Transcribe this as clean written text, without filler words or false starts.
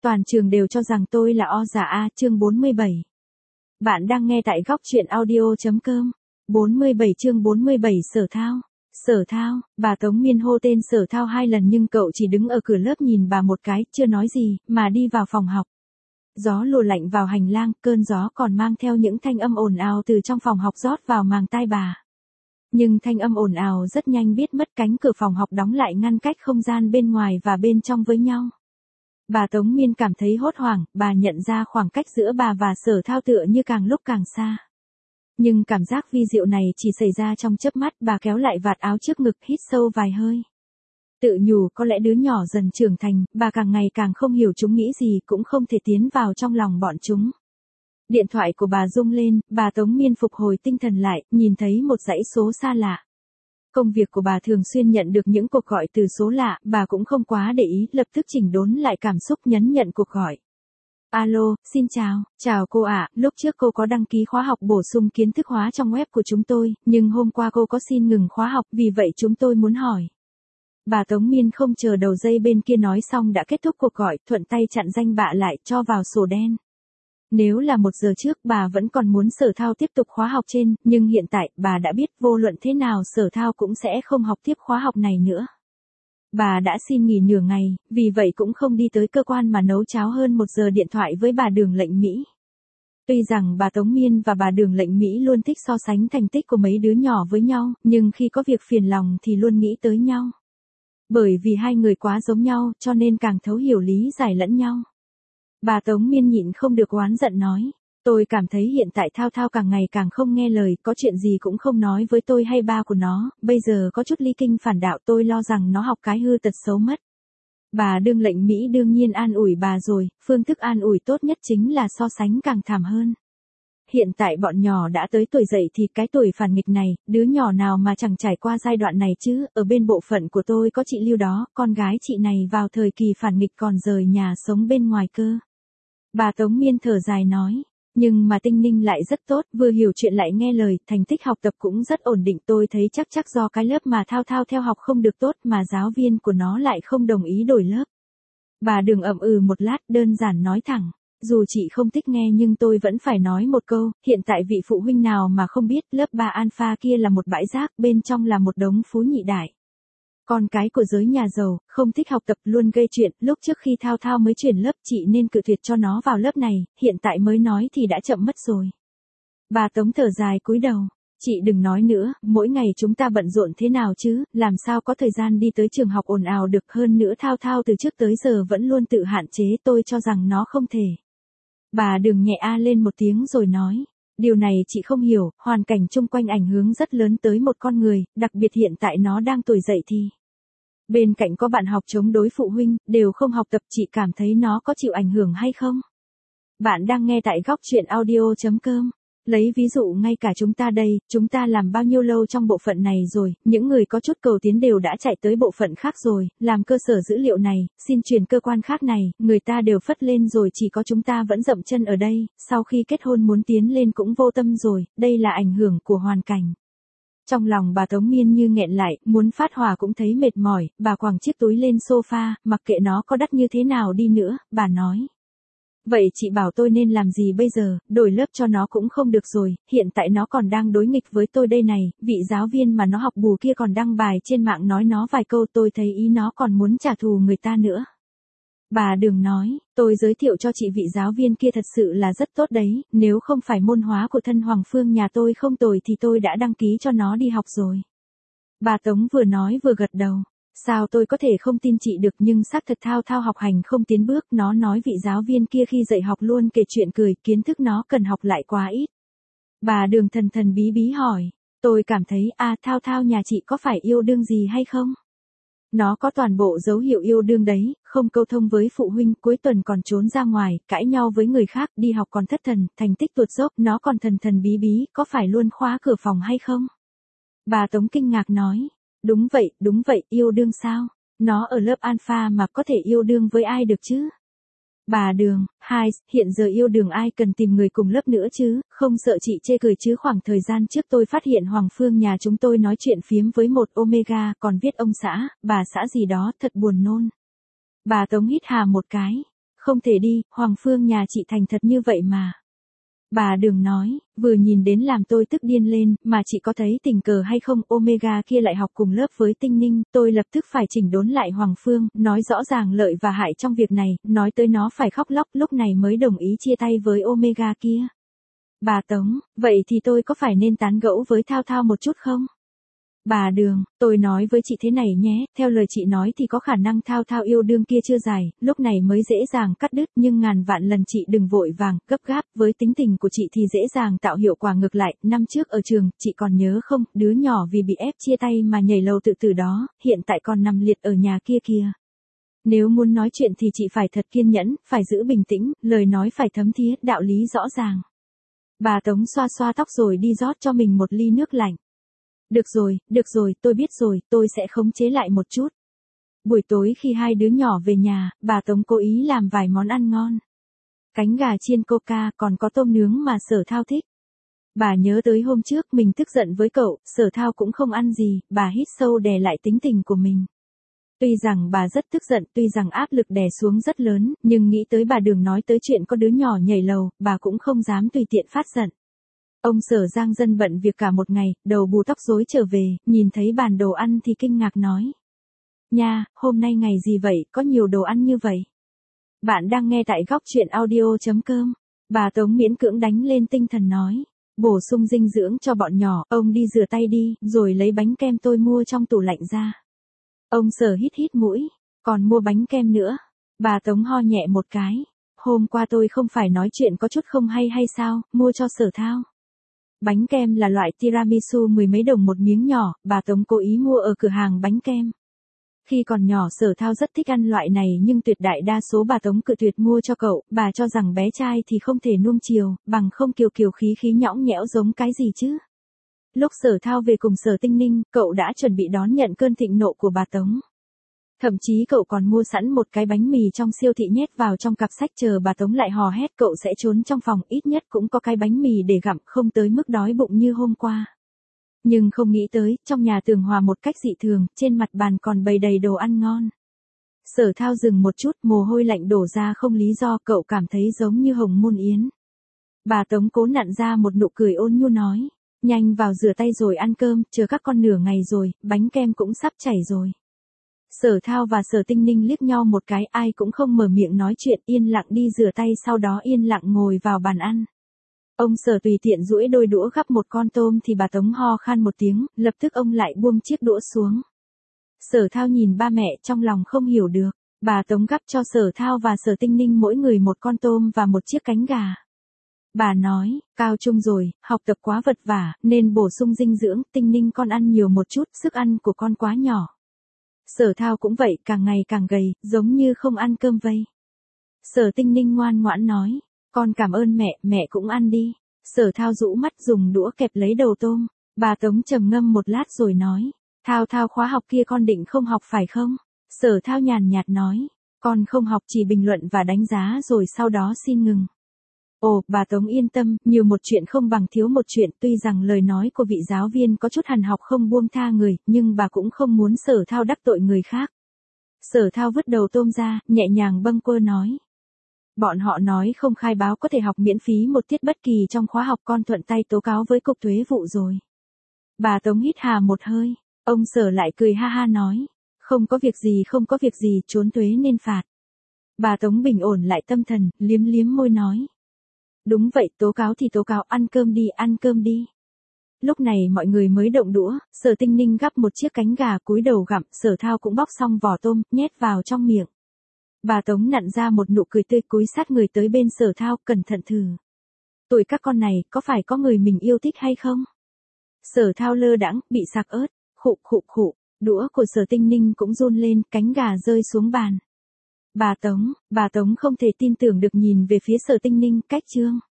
toàn trường đều cho rằng tôi là o già a, chương 47. Bạn đang nghe tại góc truyện audio.com. 47 chương 47 Sở Thao. Sở Thao, bà Tống Miên hô tên Sở Thao 2 lần nhưng cậu chỉ đứng ở cửa lớp nhìn bà một cái, chưa nói gì, mà đi vào phòng học. Gió lùa lạnh vào hành lang, cơn gió còn mang theo những thanh âm ồn ào từ trong phòng học rót vào màng tai bà. Nhưng thanh âm ồn ào rất nhanh biết mất, cánh cửa phòng học đóng lại ngăn cách không gian bên ngoài và bên trong với nhau. Bà Tống Miên cảm thấy hốt hoảng, bà nhận ra khoảng cách giữa bà và Sở Thao tựa như càng lúc càng xa. Nhưng cảm giác vi diệu này chỉ xảy ra trong chớp mắt, bà kéo lại vạt áo trước ngực, hít sâu vài hơi. Tự nhủ có lẽ đứa nhỏ dần trưởng thành, bà càng ngày càng không hiểu chúng nghĩ gì, cũng không thể tiến vào trong lòng bọn chúng. Điện thoại của bà rung lên, bà Tống Miên phục hồi tinh thần lại, nhìn thấy một dãy số xa lạ. Công việc của bà thường xuyên nhận được những cuộc gọi từ số lạ, bà cũng không quá để ý, lập tức chỉnh đốn lại cảm xúc, nhấn nhận cuộc gọi. Alo, xin chào, chào cô ạ, lúc trước cô có đăng ký khóa học bổ sung kiến thức hóa trong web của chúng tôi, nhưng hôm qua cô có xin ngừng khóa học, vì vậy chúng tôi muốn hỏi. Bà Tống Miên không chờ đầu dây bên kia nói xong đã kết thúc cuộc gọi, thuận tay chặn danh bạ lại, cho vào sổ đen. Nếu là 1 giờ trước bà vẫn còn muốn Sở Thao tiếp tục khóa học trên, nhưng hiện tại bà đã biết vô luận thế nào Sở Thao cũng sẽ không học tiếp khóa học này nữa. Bà đã xin nghỉ nửa ngày, vì vậy cũng không đi tới cơ quan mà nấu cháo hơn 1 giờ điện thoại với bà Đường Lệnh Mỹ. Tuy rằng bà Tống Miên và bà Đường Lệnh Mỹ luôn thích so sánh thành tích của mấy đứa nhỏ với nhau, nhưng khi có việc phiền lòng thì luôn nghĩ tới nhau. Bởi vì hai người quá giống nhau, cho nên càng thấu hiểu lý giải lẫn nhau. Bà Tống Miên nhịn không được oán giận nói, tôi cảm thấy hiện tại Thao Thao càng ngày càng không nghe lời, có chuyện gì cũng không nói với tôi hay ba của nó, bây giờ có chút ly kinh phản đạo, tôi lo rằng nó học cái hư tật xấu mất. Bà Đường Lệnh Mỹ đương nhiên an ủi bà rồi, phương thức an ủi tốt nhất chính là so sánh càng thảm hơn. Hiện tại bọn nhỏ đã tới tuổi dậy thì cái tuổi phản nghịch này, đứa nhỏ nào mà chẳng trải qua giai đoạn này chứ, ở bên bộ phận của tôi có chị Lưu đó, con gái chị này vào thời kỳ phản nghịch còn rời nhà sống bên ngoài cơ. Bà Tống Miên thở dài nói, nhưng mà Tinh Ninh lại rất tốt, vừa hiểu chuyện lại nghe lời, thành tích học tập cũng rất ổn định, tôi thấy chắc do cái lớp mà Thao Thao theo học không được tốt mà giáo viên của nó lại không đồng ý đổi lớp. Bà Đường ậm ừ một lát, đơn giản nói thẳng, dù chị không thích nghe nhưng tôi vẫn phải nói một câu, hiện tại vị phụ huynh nào mà không biết lớp 3 Alpha kia là một bãi rác, bên trong là một đống phú nhị đại. Con cái của giới nhà giàu, không thích học tập, luôn gây chuyện, lúc trước khi Thao Thao mới chuyển lớp chị nên cự tuyệt cho nó vào lớp này, hiện tại mới nói thì đã chậm mất rồi. Bà Tống thở dài cúi đầu, chị đừng nói nữa, mỗi ngày chúng ta bận rộn thế nào chứ, làm sao có thời gian đi tới trường học ồn ào được, hơn nữa Thao Thao từ trước tới giờ vẫn luôn tự hạn chế, tôi cho rằng nó không thể. Bà Đường nhẹ a lên một tiếng rồi nói. Điều này chị không hiểu, hoàn cảnh chung quanh ảnh hưởng rất lớn tới một con người, đặc biệt hiện tại nó đang tuổi dậy thì. Bên cạnh có bạn học chống đối phụ huynh, đều không học tập, chị cảm thấy nó có chịu ảnh hưởng hay không? Bạn đang nghe tại góc truyện audio.com. Lấy ví dụ ngay cả chúng ta đây, chúng ta làm bao nhiêu lâu trong bộ phận này rồi, những người có chút cầu tiến đều đã chạy tới bộ phận khác rồi, làm cơ sở dữ liệu này, xin chuyển cơ quan khác này, người ta đều phất lên rồi, chỉ có chúng ta vẫn dậm chân ở đây, sau khi kết hôn muốn tiến lên cũng vô tâm rồi, đây là ảnh hưởng của hoàn cảnh. Trong lòng bà Tống Miên như nghẹn lại, muốn phát hỏa cũng thấy mệt mỏi, bà quàng chiếc túi lên sofa, mặc kệ nó có đắt như thế nào đi nữa, bà nói. Vậy chị bảo tôi nên làm gì bây giờ, đổi lớp cho nó cũng không được rồi, hiện tại nó còn đang đối nghịch với tôi đây này, vị giáo viên mà nó học bù kia còn đăng bài trên mạng nói nó vài câu, tôi thấy ý nó còn muốn trả thù người ta nữa. Bà Đường nói, tôi giới thiệu cho chị vị giáo viên kia thật sự là rất tốt đấy, nếu không phải môn hóa của thân Hoàng Phương nhà tôi không tồi thì tôi đã đăng ký cho nó đi học rồi. Bà Tống vừa nói vừa gật đầu. Sao tôi có thể không tin chị được, nhưng xác thật Thao Thao học hành không tiến bước, nó nói vị giáo viên kia khi dạy học luôn kể chuyện cười, kiến thức nó cần học lại quá ít. Bà Đường thần thần bí bí hỏi, tôi cảm thấy Thao Thao nhà chị có phải yêu đương gì hay không? Nó có toàn bộ dấu hiệu yêu đương đấy, không câu thông với phụ huynh, cuối tuần còn trốn ra ngoài, cãi nhau với người khác, đi học còn thất thần, thành tích tuột dốc, nó còn thần thần bí bí, có phải luôn khóa cửa phòng hay không? Bà Tống kinh ngạc nói. Đúng vậy, yêu đương sao? Nó ở lớp Alpha mà có thể yêu đương với ai được chứ? Bà Đường, hiện giờ yêu đương ai cần tìm người cùng lớp nữa chứ, không sợ chị chê cười chứ, khoảng thời gian trước tôi phát hiện Hoàng Phương nhà chúng tôi nói chuyện phiếm với một Omega, còn viết ông xã, bà xã gì đó, thật buồn nôn. Bà Tống hít hà một cái. không thể đi, Hoàng Phương nhà chị thành thật như vậy mà. Bà Đường nói, vừa nhìn đến làm tôi tức điên lên, mà chị có thấy tình cờ hay không, Omega kia lại học cùng lớp với Tinh Ninh, tôi lập tức phải chỉnh đốn lại Hoàng Phương, nói rõ ràng lợi và hại trong việc này, nói tới nó phải khóc lóc, lúc này mới đồng ý chia tay với Omega kia. Bà Tống, vậy thì tôi có phải nên tán gẫu với Thao Thao một chút không? Bà Đường, tôi nói với chị thế này nhé, theo lời chị nói thì có khả năng Thao Thao yêu đương kia chưa dài, lúc này mới dễ dàng cắt đứt, nhưng ngàn vạn lần chị đừng vội vàng, gấp gáp, với tính tình của chị thì dễ dàng tạo hiệu quả ngược lại, năm trước ở trường, chị còn nhớ không, đứa nhỏ vì bị ép chia tay mà nhảy lầu tự tử đó, hiện tại còn nằm liệt ở nhà kia kìa. Nếu muốn nói chuyện thì chị phải thật kiên nhẫn, phải giữ bình tĩnh, lời nói phải thấm thía, đạo lý rõ ràng. Bà Tống xoa xoa tóc rồi đi rót cho mình một ly nước lạnh. Được rồi, tôi biết rồi, tôi sẽ khống chế lại một chút. Buổi tối khi hai đứa nhỏ về nhà, bà Tống cố ý làm vài món ăn ngon. Cánh gà chiên coca, còn có tôm nướng mà Sở Thao thích. Bà nhớ tới hôm trước mình tức giận với cậu, Sở Thao cũng không ăn gì, bà hít sâu đè lại tính tình của mình. Tuy rằng bà rất tức giận, tuy rằng áp lực đè xuống rất lớn, nhưng nghĩ tới bà Đường nói tới chuyện có đứa nhỏ nhảy lầu, bà cũng không dám tùy tiện phát giận. Ông Sở Giang Dân bận việc cả một ngày, đầu bù tóc rối trở về, nhìn thấy bàn đồ ăn thì kinh ngạc nói. Nha, hôm nay ngày gì vậy, có nhiều đồ ăn như vậy. Bạn đang nghe tại góc truyện audio.com. Bà Tống miễn cưỡng đánh lên tinh thần nói. Bổ sung dinh dưỡng cho bọn nhỏ, ông đi rửa tay đi, rồi lấy bánh kem tôi mua trong tủ lạnh ra. Ông Sở hít hít mũi, còn mua bánh kem nữa. Bà Tống ho nhẹ một cái. Hôm qua tôi không phải nói chuyện có chút không hay sao, mua cho Sở Thao. Bánh kem là loại tiramisu mười mấy đồng một miếng nhỏ, bà Tống cố ý mua ở cửa hàng bánh kem. Khi còn nhỏ Sở Thao rất thích ăn loại này nhưng tuyệt đại đa số bà Tống cự tuyệt mua cho cậu, bà cho rằng bé trai thì không thể nuông chiều, bằng không kiều kiều khí khí nhõng nhẽo giống cái gì chứ. Lúc Sở Thao về cùng Sở Tinh Ninh, cậu đã chuẩn bị đón nhận cơn thịnh nộ của bà Tống. Thậm chí cậu còn mua sẵn một cái bánh mì trong siêu thị nhét vào trong cặp sách chờ bà Tống lại hò hét cậu sẽ trốn trong phòng ít nhất cũng có cái bánh mì để gặm không tới mức đói bụng như hôm qua. Nhưng không nghĩ tới, trong nhà tường hòa một cách dị thường, trên mặt bàn còn bày đầy đồ ăn ngon. Sở Thao dừng một chút, mồ hôi lạnh đổ ra không lý do, cậu cảm thấy giống như hồng môn yến. Bà Tống cố nặn ra một nụ cười ôn nhu nói, nhanh vào rửa tay rồi ăn cơm, chờ các con nửa ngày rồi, bánh kem cũng sắp chảy rồi. Sở Thao và Sở Tinh Ninh liếc nhau một cái, ai cũng không mở miệng nói chuyện, yên lặng đi rửa tay, sau đó yên lặng ngồi vào bàn ăn. Ông Sở tùy tiện duỗi đôi đũa gắp một con tôm thì bà Tống ho khan một tiếng, lập tức ông lại buông chiếc đũa xuống. Sở Thao nhìn ba mẹ trong lòng không hiểu được, bà Tống gắp cho Sở Thao và Sở Tinh Ninh mỗi người một con tôm và một chiếc cánh gà. Bà nói, cao trung rồi, học tập quá vật vả, nên bổ sung dinh dưỡng, Tinh Ninh con ăn nhiều một chút, sức ăn của con quá nhỏ. Sở Thao cũng vậy, càng ngày càng gầy, giống như không ăn cơm vây. Sở Tinh Ninh ngoan ngoãn nói, con cảm ơn mẹ, mẹ cũng ăn đi. Sở Thao rũ mắt dùng đũa kẹp lấy đầu tôm. Bà Tống trầm ngâm một lát rồi nói, Thao Thao khóa học kia con định không học phải không? Sở Thao nhàn nhạt nói, con không học chỉ bình luận và đánh giá rồi sau đó xin ngừng. Ồ, bà Tống yên tâm, nhiều một chuyện không bằng thiếu một chuyện, tuy rằng lời nói của vị giáo viên có chút hằn học không buông tha người, nhưng bà cũng không muốn Sở Thao đắc tội người khác. Sở Thao vứt đầu tôm ra, nhẹ nhàng bâng quơ nói. Bọn họ nói không khai báo có thể học miễn phí một tiết bất kỳ trong khóa học, con thuận tay tố cáo với cục thuế vụ rồi. Bà Tống hít hà một hơi, ông Sở lại cười ha ha nói. Không có việc gì, trốn thuế nên phạt. Bà Tống bình ổn lại tâm thần, liếm liếm môi nói. Đúng vậy, tố cáo thì tố cáo, ăn cơm đi. Lúc này mọi người mới động đũa, Sở Tinh Ninh gắp một chiếc cánh gà cúi đầu gặm, Sở Thao cũng bóc xong vỏ tôm, nhét vào trong miệng. Bà Tống nặn ra một nụ cười tươi cúi sát người tới bên Sở Thao, cẩn thận thử. Tuổi các con này, có phải có người mình yêu thích hay không? Sở Thao lơ đãng, bị sặc ớt, khụ, đũa của Sở Tinh Ninh cũng run lên, cánh gà rơi xuống bàn. Bà Tống không thể tin tưởng được nhìn về phía Sở Tinh Ninh, cách chương.